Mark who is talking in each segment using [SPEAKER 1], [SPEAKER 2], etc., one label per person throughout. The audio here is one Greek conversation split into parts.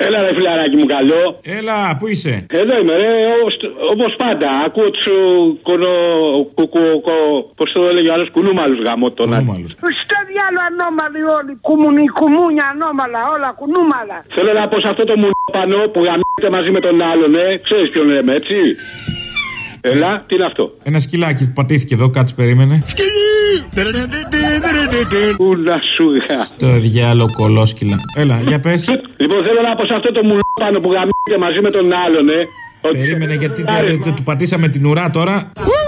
[SPEAKER 1] Έλα ρε φιλαράκι μου καλό.
[SPEAKER 2] Έλα, πού είσαι?
[SPEAKER 1] Εδώ είμαι ρε, όπως πάντα. Ακούω τους πώς το έλεγε ο άλλος, κουνούμαλους γαμώ τον άλλο.
[SPEAKER 3] Στο διάλο ανώμαλοι όλοι, κουμούνια ανώμαλα, όλα κουνούμαλα.
[SPEAKER 1] Θέλω να πω σε αυτό το μουλοπανό που γαμιέται μαζί με τον άλλον, ξέρεις ποιον λέμε, έτσι. Έλα, τι είναι αυτό?
[SPEAKER 2] Ένα σκυλάκι που πατήθηκε εδώ, κάτσε περίμενε.
[SPEAKER 1] Πού να σου γα.
[SPEAKER 2] Το διάλο κολόσκυλα. Έλα, για πες.
[SPEAKER 1] Λοιπόν, θέλω να πω σε αυτό το μουλοπανό που γαμιέται μαζί με τον άλλον,
[SPEAKER 2] Περίμενε, γιατί του πατήσαμε την ουρά τώρα.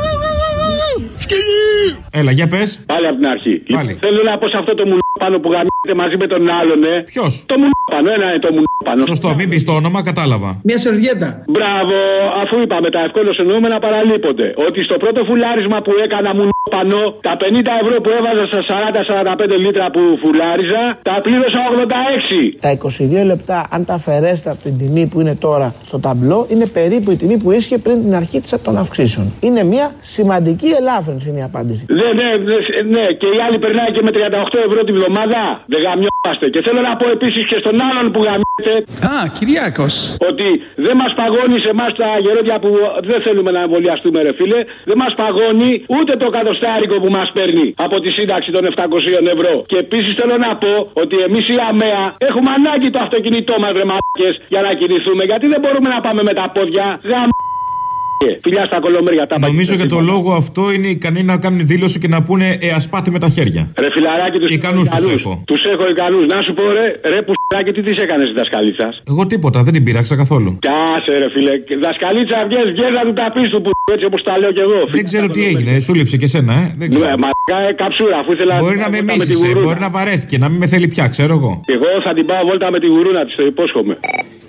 [SPEAKER 2] Έλα, για πες.
[SPEAKER 1] Πάλι από την αρχή.
[SPEAKER 2] Πάλι.
[SPEAKER 1] Θέλω να πω σε αυτό το μουλοπανό που γαμιέται μαζί με τον άλλον,
[SPEAKER 2] Ποιος?
[SPEAKER 1] Το μουλοπανό, ένα είναι το μουλοπανό.
[SPEAKER 2] Σωστό, μην πεις το όνομα, κατάλαβα.
[SPEAKER 4] Μια σερβιέτα.
[SPEAKER 1] Μπράβο, αφού είπαμε τα ευκόλως εννοούμενα παραλείπονται. Ότι στο πρώτο φουλάρισμα που έκανα μουλοπανό, τα 50 ευρώ που έβαζα στα 40-45 λίτρα που φουλάριζα, τα πλήρωσα 86.
[SPEAKER 4] Τα 22 λεπτά, αν τα αφαιρέσετε από την τιμή που είναι τώρα στο ταμπλό, είναι περίπου η τιμή που ίσχυε πριν την αρχή των αυξήσεων. Είναι μια σημαντική ελάφρυνση, είναι η απάντηση.
[SPEAKER 1] Ναι, και οι άλλοι περνάει και με 38 ευρώ τη βδομάδα. Δεν γαμιόμαστε. Και θέλω να πω επίσης και στον άλλον που γαμιέται.
[SPEAKER 5] Κυριάκος.
[SPEAKER 1] Ότι δεν μας παγώνει σε εμάς τα γερόντια που δεν θέλουμε να εμβολιαστούμε, ρε φίλε. Δεν μας παγώνει ούτε το κατοστάρικο που μας παίρνει από τη σύνταξη των 700 ευρώ. Και επίσης θέλω να πω ότι εμείς οι ΑΜΕΑ έχουμε ανάγκη το αυτοκίνητό μας, ρε μαλάκες, για να κινηθούμε. Γιατί δεν μπορούμε να πάμε με τα πόδια. Φιλιά στα κολομέρια, τα
[SPEAKER 2] νομίζω για το λόγο αυτό είναι ικανοί να κάνουν δήλωση και να πούνε ας πάτε με τα χέρια.
[SPEAKER 1] Ρε φιλαράκι, τους
[SPEAKER 2] ικανούς τους έχω.
[SPEAKER 1] Τους έχω ικανούς. Να σου πω ρε πουσάκι, τι της έκανες δασκαλίτσα?
[SPEAKER 2] Εγώ τίποτα, δεν την πείραξα καθόλου.
[SPEAKER 1] Κάσε ρε φίλε, δασκαλίτσα βγες να του τα πεις του που έτσι όπως τα λέω κι εγώ.
[SPEAKER 2] Δεν ξέρω τι έγινε, σου λείψε και εσένα, δεν ξέρω.
[SPEAKER 1] Καψούρα, αφού ήθελα.
[SPEAKER 2] Μπορεί να με μίσησε, μπορεί να βαρέθηκε, να μην με θέλει πια, ξέρω εγώ.
[SPEAKER 1] Εγώ θα την πάω βόλτα με τη γουρούνα της, το υπόσχομαι.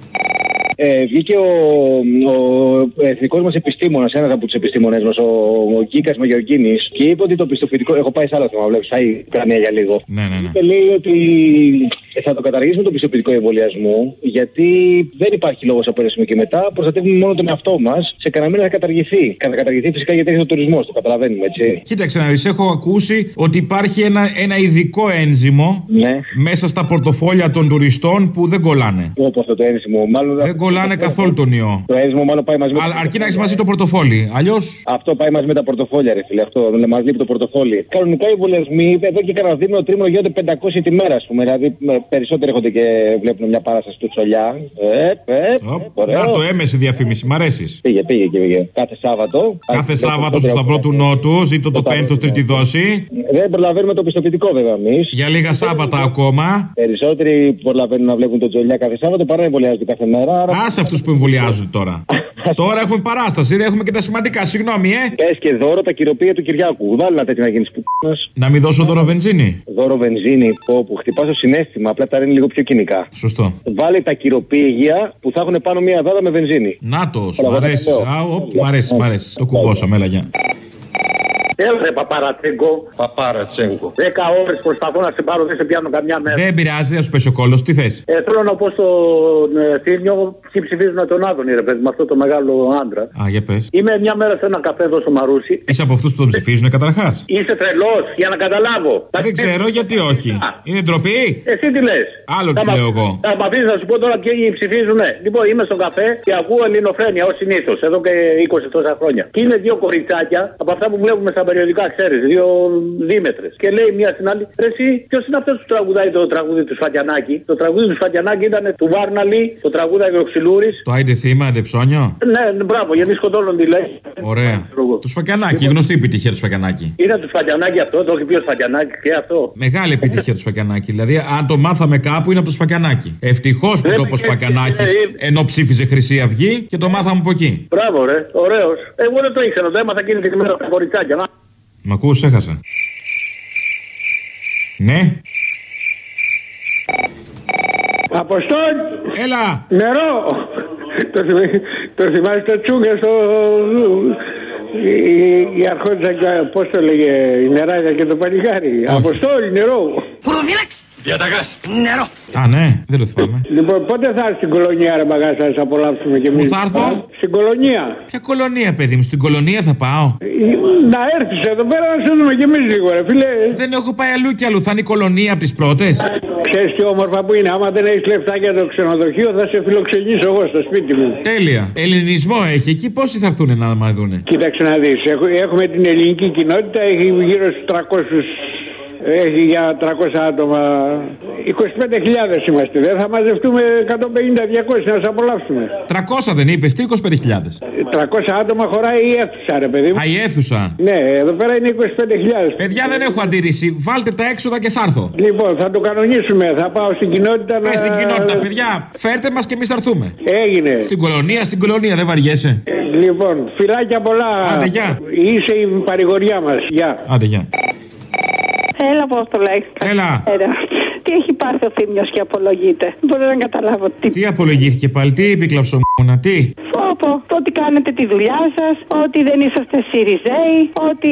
[SPEAKER 6] Βγήκε ο εθνικός μας επιστήμονας, ένας από τους επιστήμονες μας, ο Κίκας Μαγιοργίνης, και είπε ότι το πιστοποιητικό. Έχω πάει σε άλλο θέμα, βλέπεις, θα η Ουκρανία για λίγο.
[SPEAKER 2] Ναι.
[SPEAKER 6] Και λέει ότι θα το καταργήσουμε το πιστοποιητικό εμβολιασμού, γιατί δεν υπάρχει λόγος από ένα σημείο και μετά. Προστατεύουμε μόνο τον εαυτό μας. Σε κανένα μήνα θα καταργηθεί. Θα καταργηθεί φυσικά γιατί έχει ο τουρισμός, το καταλαβαίνουμε, έτσι.
[SPEAKER 2] Κοίταξε να δεις, έχω ακούσει ότι υπάρχει ένα ειδικό ένζυμο μέσα στα πορτοφόλια των τουριστών που δεν κολλάνε.
[SPEAKER 6] Όπου αυτό το ένζυμο, μάλλον.
[SPEAKER 2] Δεν κολλάνε καθόλου τον ιό.
[SPEAKER 6] Το ένζυμο μάλλον πάει μαζί με.
[SPEAKER 2] Αρκεί να έχεις μαζί το πορτοφόλι. Αλλιώς.
[SPEAKER 6] Αυτό πάει μαζί με τα πορτοφόλια, ρε φίλε. Αυτό δεν μας λείπει το πορτοφόλι. Κανονικά οι εμβολιασμοί εδώ και κανένα δίμηνο τρίμηνο γίνονται 500 τη μέρα, α πούμε. Δηλαδή περισσότεροι έρχονται και βλέπουν μια παράσταση του Τσολιά.
[SPEAKER 2] Να το έμεση διαφήμιση, μ' αρέσει.
[SPEAKER 6] Πήγε. Κάθε Σάββατο.
[SPEAKER 2] Κάθε Σάββατο στο Σταυρό του Νότου, ζήτω το πέμπτο τρίτη δόση.
[SPEAKER 6] Δεν προλαβαίνουμε το πιστοποιητικό βέβαια εμείς.
[SPEAKER 2] Για λίγα Σάββατα ακόμα.
[SPEAKER 6] Περισσότεροι προλαβαίνουν να βλέπουν τον Τσολιά κάθε Σάββατο παρά να εμβολιάζονται κάθε μέρα.
[SPEAKER 2] Άσε αυτούς που εμβολιάζονται τώρα. Τώρα έχουμε παράσταση, δεν έχουμε και τα σημαντικά, συγγνώμη,
[SPEAKER 6] Πες και δώρο τα κυροπία του Κυριάκου. Βάλει να τέτοια να γίνει πουτίνας.
[SPEAKER 2] Να μην δώσω δώρο βενζίνη.
[SPEAKER 6] Δώρο βενζίνη, που χτυπά το συνέστημα, απλά τα είναι λίγο πιο κοινικά.
[SPEAKER 2] Σωστό.
[SPEAKER 6] Βάλει τα κυροπήγια που θα έχουν πάνω μία δάδα με βενζίνη.
[SPEAKER 2] Να το, σου αρέσει. Μ' αρέσει. Το κουμπώσαμε, έλα γεια.
[SPEAKER 1] Έλα ρε
[SPEAKER 7] Παπαρατσέγκο.
[SPEAKER 1] 10 ώρες προσπαθώ να σε πάρω, δεν σε πιάνω καμιά μέρα.
[SPEAKER 2] Δεν πειράζει, θα σου πέσει ο κόλλος, τι θες.
[SPEAKER 1] Θέλω να πω στον Θήμιο, ποιοι ψηφίζουν τον Άδωνη, ρε παιδί, με αυτό το μεγάλο άντρα.
[SPEAKER 2] Α, για πες.
[SPEAKER 1] Είμαι μια μέρα σε ένα καφέ εδώ στο Μαρούσι.
[SPEAKER 2] Είσαι από αυτούς που τον ψηφίζουν καταρχάς.
[SPEAKER 1] Είσαι τρελός, για να καταλάβω.
[SPEAKER 2] Δεν ξέρω γιατί όχι. Είναι ντροπή.
[SPEAKER 1] Εσύ τι λες.
[SPEAKER 2] Άλλο τι λέω εγώ.
[SPEAKER 1] Θα μ' αφήσεις να σου πω τώρα ποιοι ψηφίζουν. Λοιπόν, είμαι στο καφέ και ακούω ελληνοφρένεια ως συνήθως, εδώ και 20 τόσα χρόνια. Και είναι δύο κοριτσάκια από αυτά που βλέπουμε στα περιοδικά, ξέρεις, δύο δίμετρες. Και λέει μία στην άλλη, εσύ, ποιος είναι αυτός που τραγουδάει το τραγούδι του Σφακιανάκη? Το τραγούδι του Σφακιανάκη ήταν του Βάρναλη, το τραγούδι ο Ξυλούρης.
[SPEAKER 2] Το άιντε θύμα, άιντε ψώνιο.
[SPEAKER 1] Ναι, μπράβο, γιατί σκοτώνουν τη λέει.
[SPEAKER 2] Ωραία. Του Σφακιανάκη, γνωστή επιτυχία του Σφακιανάκη.
[SPEAKER 1] Είναι του Σφακιανάκη αυτό, το έχει πει ο Σφακιανάκη και αυτό.
[SPEAKER 2] Μεγάλη επιτυχία του Σφακιανάκη. Δηλαδή, αν το μάθαμε κάπου, είναι από το Σφακιανάκη. Ευτυχώς που το είπε ο Σφακιανάκης ενώ ψήφιζε Χρυσή Αυγή και το μάθαμε από εκεί.
[SPEAKER 1] Μπράβο, ρε, ωραίος. Εγώ δεν το ήξερα, το έμαθα εκείνη την ημέρα από τα κοριτσάκια.
[SPEAKER 2] Μ' ακούς, έχασα. Ναι.
[SPEAKER 3] Αποστόλ!
[SPEAKER 2] Έλα!
[SPEAKER 3] Νερό! Το θυμάσαι το τσούγκα στο... Η αρχόντισσα, πώς το λέγε, η νεράγια και το παλικάρι. Αποστόλ, νερό!
[SPEAKER 8] Προφύλαξη!
[SPEAKER 7] Για τα γκάς. Νερό.
[SPEAKER 2] Α, ναι, δεν το θυμάμαι.
[SPEAKER 1] Λοιπόν, πότε θα έρθει στην κολονία, ρε μπαγάσα, να απολαύσουμε κι εμείς?
[SPEAKER 2] Πού θα έρθω?
[SPEAKER 1] Στην κολονία.
[SPEAKER 2] Ποια κολονία, παιδί μου, στην κολονία θα πάω.
[SPEAKER 1] Να έρθεις εδώ πέρα να σε δούμε κι εμείς λίγο, ρε φίλε.
[SPEAKER 2] Δεν έχω πάει αλλού κι αλλού. Θα είναι η κολονία από τις πρώτες.
[SPEAKER 1] Ξέρεις τι όμορφα που είναι. Άμα δεν έχεις λεφτά για το ξενοδοχείο, θα σε φιλοξενήσω εγώ στο σπίτι μου.
[SPEAKER 2] Τέλεια. Ελληνισμό έχει. Εκεί πόσοι θα έρθουν να μα δούνε?
[SPEAKER 1] Κοίταξε να δεις. Έχουμε την ελληνική κοινότητα, έχει γύρω στους 300. Έχει για 300 άτομα. 25.000 είμαστε. Δεν θα μαζευτούμε 150-200 να σας απολαύσουμε.
[SPEAKER 2] 300 δεν είπες, τι 25.000?
[SPEAKER 1] 300 άτομα χωράει η αίθουσα, ρε παιδί μου.
[SPEAKER 2] Α, η αίθουσα.
[SPEAKER 1] Ναι, εδώ πέρα είναι 25.000.
[SPEAKER 2] Παιδιά, δεν έχω αντίρρηση. Βάλτε τα έξοδα και θα έρθω.
[SPEAKER 1] Λοιπόν, θα το κανονίσουμε. Θα πάω στην κοινότητα να.
[SPEAKER 2] Στην κοινότητα, παιδιά, φέρτε μας και εμείς θα έρθουμε.
[SPEAKER 1] Έγινε.
[SPEAKER 2] Στην κολονία, δεν βαριέσαι.
[SPEAKER 1] Λοιπόν, φιλάκια πολλά.
[SPEAKER 2] Άντε, γεια.
[SPEAKER 1] Είσαι η παρηγοριά μας. Γεια.
[SPEAKER 2] Άντε, γεια.
[SPEAKER 5] Έλα, πώς το λέει.
[SPEAKER 2] Έλα.
[SPEAKER 5] Τι έχει πάρει ο Θήμιος και απολογείται? Δεν μπορώ να καταλάβω τι.
[SPEAKER 2] Τι απολογήθηκε πάλι, τι είπε η κλαψομούνα, τι?
[SPEAKER 5] Φόπο, ότι κάνετε τη δουλειά σας, ότι δεν είσαστε Σιριζέοι, ότι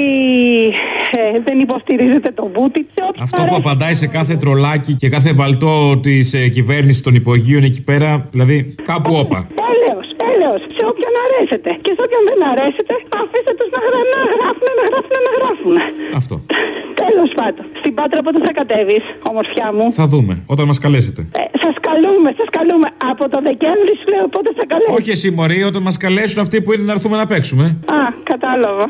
[SPEAKER 5] δεν υποστηρίζετε τον Βούτιτσα.
[SPEAKER 2] Αυτό που απαντάει σε κάθε τρολάκι και κάθε βαλτό της κυβέρνησης των υπογείων εκεί πέρα, δηλαδή κάπου όπα.
[SPEAKER 5] Έλεος, σε όποιον αρέσετε. Και σε όποιον δεν αρέσετε, αφήστε τους να γράφουν.
[SPEAKER 2] Αυτό.
[SPEAKER 5] Τέλος πάντων. Στην Πάτρα πότε θα κατέβεις, ομορφιά μου?
[SPEAKER 2] Θα δούμε, όταν μας καλέσετε.
[SPEAKER 5] Σας καλούμε. Από το Δεκέμβρη σου λέω πότε θα καλέσετε.
[SPEAKER 2] Όχι εσύ μωρή, όταν μας καλέσουν αυτοί που είναι να έρθουμε να παίξουμε.
[SPEAKER 5] Α, κατάλαβα.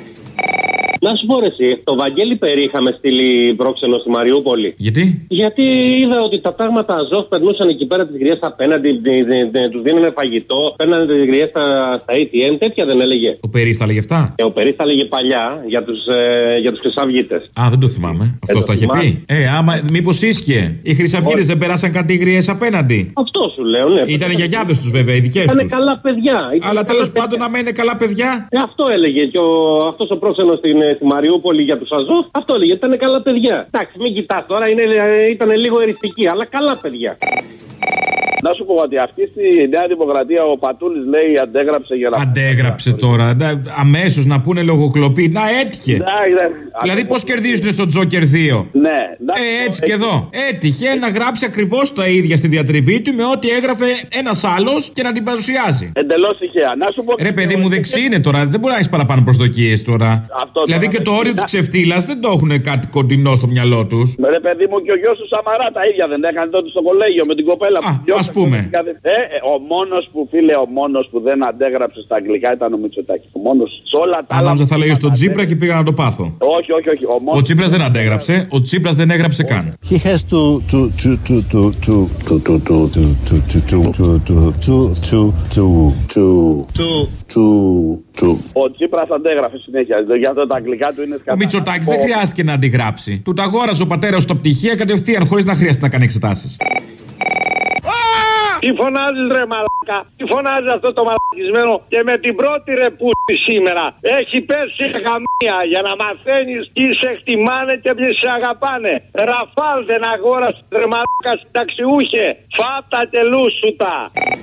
[SPEAKER 8] Να σου πω εσύ, το Βαγγέλη Περί είχαμε στείλει πρόξενο στη Μαριούπολη.
[SPEAKER 2] Γιατί?
[SPEAKER 8] Γιατί είδα ότι τα πράγματα Αζόφ περνούσαν εκεί πέρα τις γριές απέναντι, τους δίνανε φαγητό, παίρνανε τις γριές στα ATM, τέτοια δεν έλεγε?
[SPEAKER 2] Ο Περίς τα έλεγε αυτά?
[SPEAKER 8] Ο Περίς τα έλεγε παλιά για τους χρυσαυγίτες.
[SPEAKER 2] Α, δεν το θυμάμαι. Αυτό τα είχε πει. Άμα μήπως ίσχυε. Οι χρυσαυγίτες δεν περάσαν κάτι γριές απέναντι?
[SPEAKER 8] Αυτό σου λέω, ναι.
[SPEAKER 2] Ήτανε γιαγιάδες τους βέβαια, οι δικές τους.
[SPEAKER 8] Ήτανε καλά παιδιά.
[SPEAKER 2] Αλλά τέλος πάντων, άμα είναι καλά παιδιά.
[SPEAKER 8] Αυτό έλεγε και αυτός ο πρόξενος στη Μαριούπολη για τους Αζόφ. Αυτό έλεγε, ήταν καλά παιδιά. Εντάξει, μην κοιτάς τώρα, ήταν λίγο εριστική, αλλά καλά παιδιά.
[SPEAKER 9] Να σου πω ότι αυτή στη Νέα Δημοκρατία ο Πατούλης λέει αντέγραψε για να.
[SPEAKER 2] Αντέγραψε τώρα. Αμέσως να πούνε λογοκλοπή. Να έτυχε. Δηλαδή πώς κερδίζουν στο Τζόκερ 2.
[SPEAKER 9] Ναι.
[SPEAKER 2] Έτσι και εδώ. Έτυχε να γράψει ακριβώς τα ίδια στη διατριβή του με ό,τι έγραφε ένας άλλος και να την παρουσιάζει.
[SPEAKER 9] Εντελώς τυχαία. Να σου πω.
[SPEAKER 2] Ρε παιδί μου, δεξί είναι τώρα. Δεν μπορεί να έχει παραπάνω προσδοκίες τώρα. Δηλαδή και το όριο της ξεφτύλας δεν το έχουν κάτι κοντινό στο μυαλό τους.
[SPEAKER 9] Ρε παιδί μου, και ο γιος του Σαμαρά τα ίδια δεν έκανε τότε στο κολέγιο με την κοπέλα που.
[SPEAKER 2] Ας πούμε.
[SPEAKER 9] Ο μόνος που δεν αντέγραψε στα αγγλικά ήταν ο Μητσοτάκης. Ο μόνος σε όλα τα άλλα.
[SPEAKER 2] Νόμιζα θα λέγει στον Τσίπρα και πήγα να το πάθω.
[SPEAKER 9] Όχι.
[SPEAKER 2] Ο Τσίπρας δεν αντέγραψε. Ο Τσίπρας δεν έγραψε καν.
[SPEAKER 10] He has
[SPEAKER 9] Ο Τσίπρας αντέγραφε συνέχεια. Για το τα αγγλικά του είναι σκατά.
[SPEAKER 2] Ο Μητσοτάκης δεν χρειάστηκε να αντιγράψει. Του τα αγόραζε ο πατέρας στα πτυχία κατευθείαν χωρίς να χρειάζεται να κάνει εξετάσεις.
[SPEAKER 1] Τι φωνάζεις ρε μαλάκα? Τι φωνάζεις αυτό το μαλακισμένο? Και με την πρώτη ρε πούτη σήμερα έχει πέσει γαμία για να μαθαίνεις τι σε εκτιμάνε και ποιοι σε αγαπάνε. Ραφάλ δεν αγόρασε ρε μαλάκα συνταξιούχε. Φάτα και λούσουτα.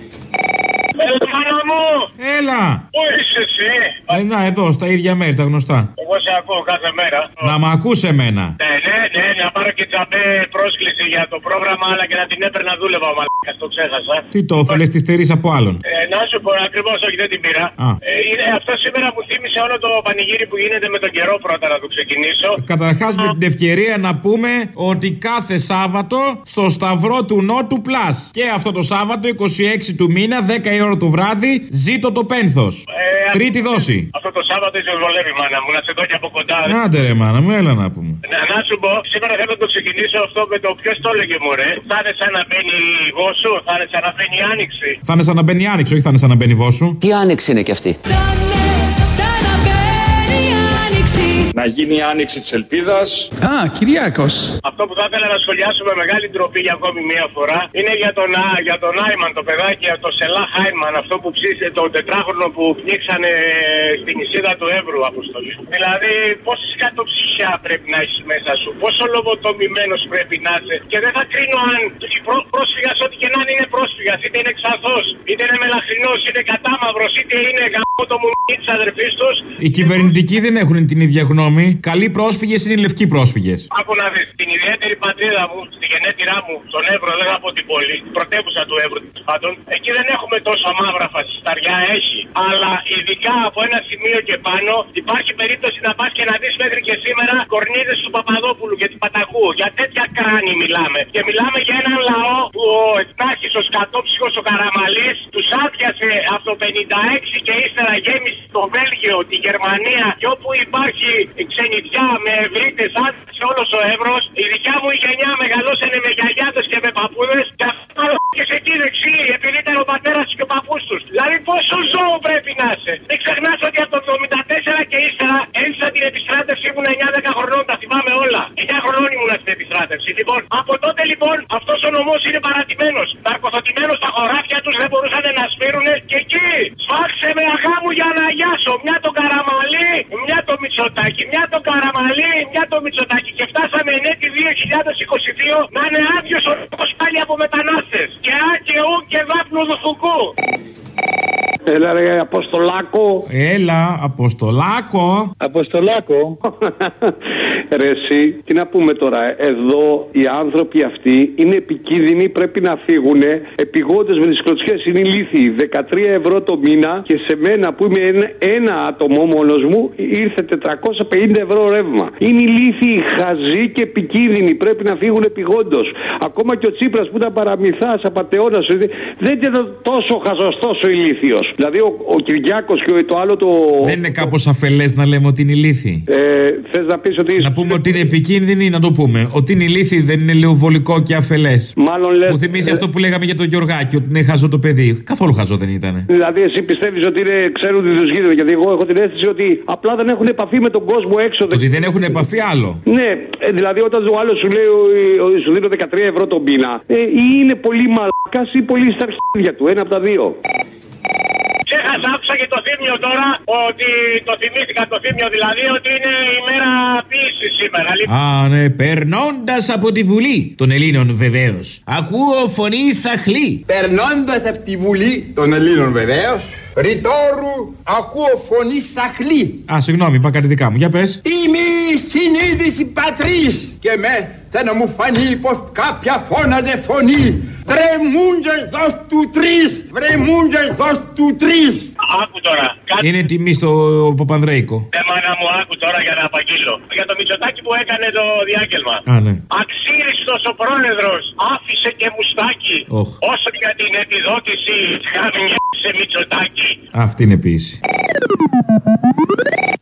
[SPEAKER 2] Έλα!
[SPEAKER 1] Πού είσαι εσύ?
[SPEAKER 2] Να εδώ, στα ίδια μέρη, τα γνωστά.
[SPEAKER 1] Εγώ σε ακούω κάθε μέρα.
[SPEAKER 2] Να μ' ακούς εμένα.
[SPEAKER 1] Ναι, να πάρω και τζαμπέ πρόσκληση για το πρόγραμμα, αλλά και να την έπαιρνα δούλευα ο μαλάκας, το ξέχασα.
[SPEAKER 2] Τι το θέλεις, τη στερείς από άλλον?
[SPEAKER 1] Να σου πω ακριβώς, όχι δεν την πήρα. Αυτό σήμερα μου θύμισε όλο το πανηγύρι που γίνεται με τον καιρό, πρώτα να το ξεκινήσω.
[SPEAKER 2] Καταρχάς με την ευκαιρία να πούμε ότι κάθε Σάββατο στο Σταυρό του Νότου Πλάς και αυτό το Σάββατο 26 του μήνα 10 η ώρα το βράδυ ζήτω το πένθος. Τρίτη δόση.
[SPEAKER 1] Αυτό το Σάββατο είσαι βολεύει μάνα μου, να σε δω και από κοντά.
[SPEAKER 2] Άντε ρε μάνα μου, έλα να πούμε.
[SPEAKER 1] Να σου πω, σήμερα θέλω να το ξεκινήσω αυτό με το ποιος το έλεγε μου ρε. Θα είναι σαν να μπαίνει Βόσου, θα είναι σαν να μπαίνει Άνοιξη.
[SPEAKER 2] Θα είναι σαν να μπαίνει Άνοιξη, όχι θα είναι σαν να μπαίνει Βόσου.
[SPEAKER 11] Τι Άνοιξη είναι κι αυτή?
[SPEAKER 7] Να γίνει η άνοιξη της ελπίδας.
[SPEAKER 11] Κυριάκος.
[SPEAKER 1] Αυτό που θα ήθελα να σχολιάσω με μεγάλη ντροπή για ακόμη μία φορά είναι για τον Άιμαν, το παιδάκι, το Σελάχ Άιμαν, αυτό που ψήσε, τον τετράχρονο που πνίξανε στην νησίδα του Εύρου, Αποστολή. Δηλαδή, πόση σκατοψυχιά πρέπει να έχει μέσα σου, πόσο λογοτομημένος πρέπει να είσαι. Και δεν θα κρίνω αν πρόσφυγας, ό,τι και να είναι πρόσφυγας, είτε είναι Ξαθός, είτε είναι Μελαχρινός, είτε Κατάμαυρος, είτε είναι γαμό το μουνί της αδερφής τους.
[SPEAKER 2] Οι κυβερνητικοί δεν έχουν την ίδια γνώμη. Καλοί πρόσφυγες είναι οι λευκοί πρόσφυγες.
[SPEAKER 1] Άκου να δεις, την
[SPEAKER 8] ιδιαίτερη πατρίδα μου, στη γενέτειρά μου, τον Εύρο, δεν θα πω την πόλη, την πρωτεύουσα του Εύρου, πάντων, εκεί δεν έχουμε τόσα μαύρα φασισταριά, έχει. Αλλά ειδικά από ένα σημείο και πάνω υπάρχει περίπτωση να πας και να δεις μέχρι και σήμερα κορνίδες του Παπαδόπουλου και του Παταγού. Για τέτοια κράνη μιλάμε. Και μιλάμε για έναν λαό που ο Ευτάχης, ο Σκατόψυχος, ο Καραμαλής τους άδειασε από το 56 και ύστερα γέμισε το Βέλγιο, τη Γερμανία και όπου υπάρχει ξενιδιά με ευρύτες άδειασε όλος ο Εύρος. Η δικιά μου η γενιά μεγαλώσανε με γιαγιάδες και με παππούδες και αυτό και σε εκεί δεξί επειδή ήταν ο πατέρας και ο παππούς τους. Δηλαδή πόσο ζώο πρέπει να είσαι. Μην ξεχνάς ότι από το 74 και ύστερα έζησα την επιστράτευση, ήμουν 9-10 χρονών, τα θυμάμαι όλα. 9 χρονών ήμουν στην επιστράτευση. Λοιπόν, από τότε λοιπόν αυτός ο νομός είναι παρατημένος. Ναρκοθωτημένος στα χωράφια τους, δεν μπορούσαν να σπείρουνε και εκεί. Σφάξε με αγάμου για να αγιάσω. Μια τον Καραμαλή, μια το Μητσοτάκη. Μια τον Καραμαλή, μια το Μητσοτάκη. Και φτάσαμε ενέτη 2022 να είναι άδειος ο λόγος πάλι από μετανάστες. Και α και ου και δάπνου δουθουκού.
[SPEAKER 1] Έλα ρε Αποστολάκο.
[SPEAKER 2] Έλα Αποστολάκο.
[SPEAKER 1] Αποστολάκο. Ρε εσύ, τι να πούμε τώρα. Εδώ οι άνθρωποι αυτοί είναι επικίνδυνοι, πρέπει να φύγουν επειγόντως με τις κλωτσιές. Είναι ηλίθιοι. 13 ευρώ το μήνα και σε μένα που είμαι ένα άτομο μόνος μου ήρθε 450 ευρώ ρεύμα. Είναι ηλίθιοι, χαζοί και επικίνδυνοι. Πρέπει να φύγουν επειγόντως. Ακόμα και ο Τσίπρας που ήταν παραμυθάς, απατεώνας, δεν ήταν τόσο χαζός, τόσο ηλίθιος. Δηλαδή ο Κυριάκος και το άλλο το.
[SPEAKER 2] Δεν είναι κάπως αφελές να λέμε ότι είναι ηλίθιοι.
[SPEAKER 1] Θες να πεις ότι.
[SPEAKER 2] Να πούμε ότι είναι επικίνδυνοι, να το πούμε. Ότι είναι ηλίθιοι δεν είναι λίγο βολικό και αφελές.
[SPEAKER 1] Μάλλον λες.
[SPEAKER 2] Μου θυμίζει αυτό που λέγαμε για τον Γιωργάκη, ότι είναι χαζό το παιδί. Καθόλου χαζό δεν ήταν.
[SPEAKER 1] Δηλαδή, εσύ πιστεύεις ότι ξέρουν τι τους γίνεται. Γιατί εγώ έχω την αίσθηση ότι απλά δεν έχουν επαφή με τον κόσμο έξω.
[SPEAKER 2] Ότι δεν έχουν επαφή άλλο.
[SPEAKER 1] Ναι, δηλαδή όταν ο άλλος σου λέει σου δίνω 13 ευρώ τον μήνα, ή είναι πολύ μαλάκας ή πολύ στα αρχίδια του. Ένα από τα δύο.
[SPEAKER 8] Ξέχασα, άκουσα και το θύμιο τώρα, ότι το θυμήθηκα το θύμιο δηλαδή, ότι είναι η μέρα ποίησης σήμερα.
[SPEAKER 2] Α, ναι, περνώντας από τη Βουλή των Ελλήνων βεβαίως. Ακούω φωνή θαχλή.
[SPEAKER 10] Περνώντας από τη Βουλή των Ελλήνων βεβαίως. Ρητόρου, ακούω φωνή θαχλή.
[SPEAKER 2] Α, συγγνώμη, είπα κάτι δικά μου, για πες.
[SPEAKER 10] Είμαι η συνείδηση πατρίς και θα να μου φανεί πως κάποια φώναζε φωνή. Βρεμούντες δώσ' του τρεις, βρεμούντες δώσ' του τρεις.
[SPEAKER 8] Άκου τώρα.
[SPEAKER 2] Είναι τιμή στο Παπανδρέικο.
[SPEAKER 8] Μάνα μου, άκου τώρα για να απαγγείλω. Για το Μητσοτάκη που έκανε το διάγγελμα.
[SPEAKER 2] Α, ναι.
[SPEAKER 8] Αξίριστος ο πρόεδρος άφησε και μουστάκι. Όσο για την επιδότηση χαμιέται Μητσοτάκη.
[SPEAKER 2] Αυτή είναι ποιήση.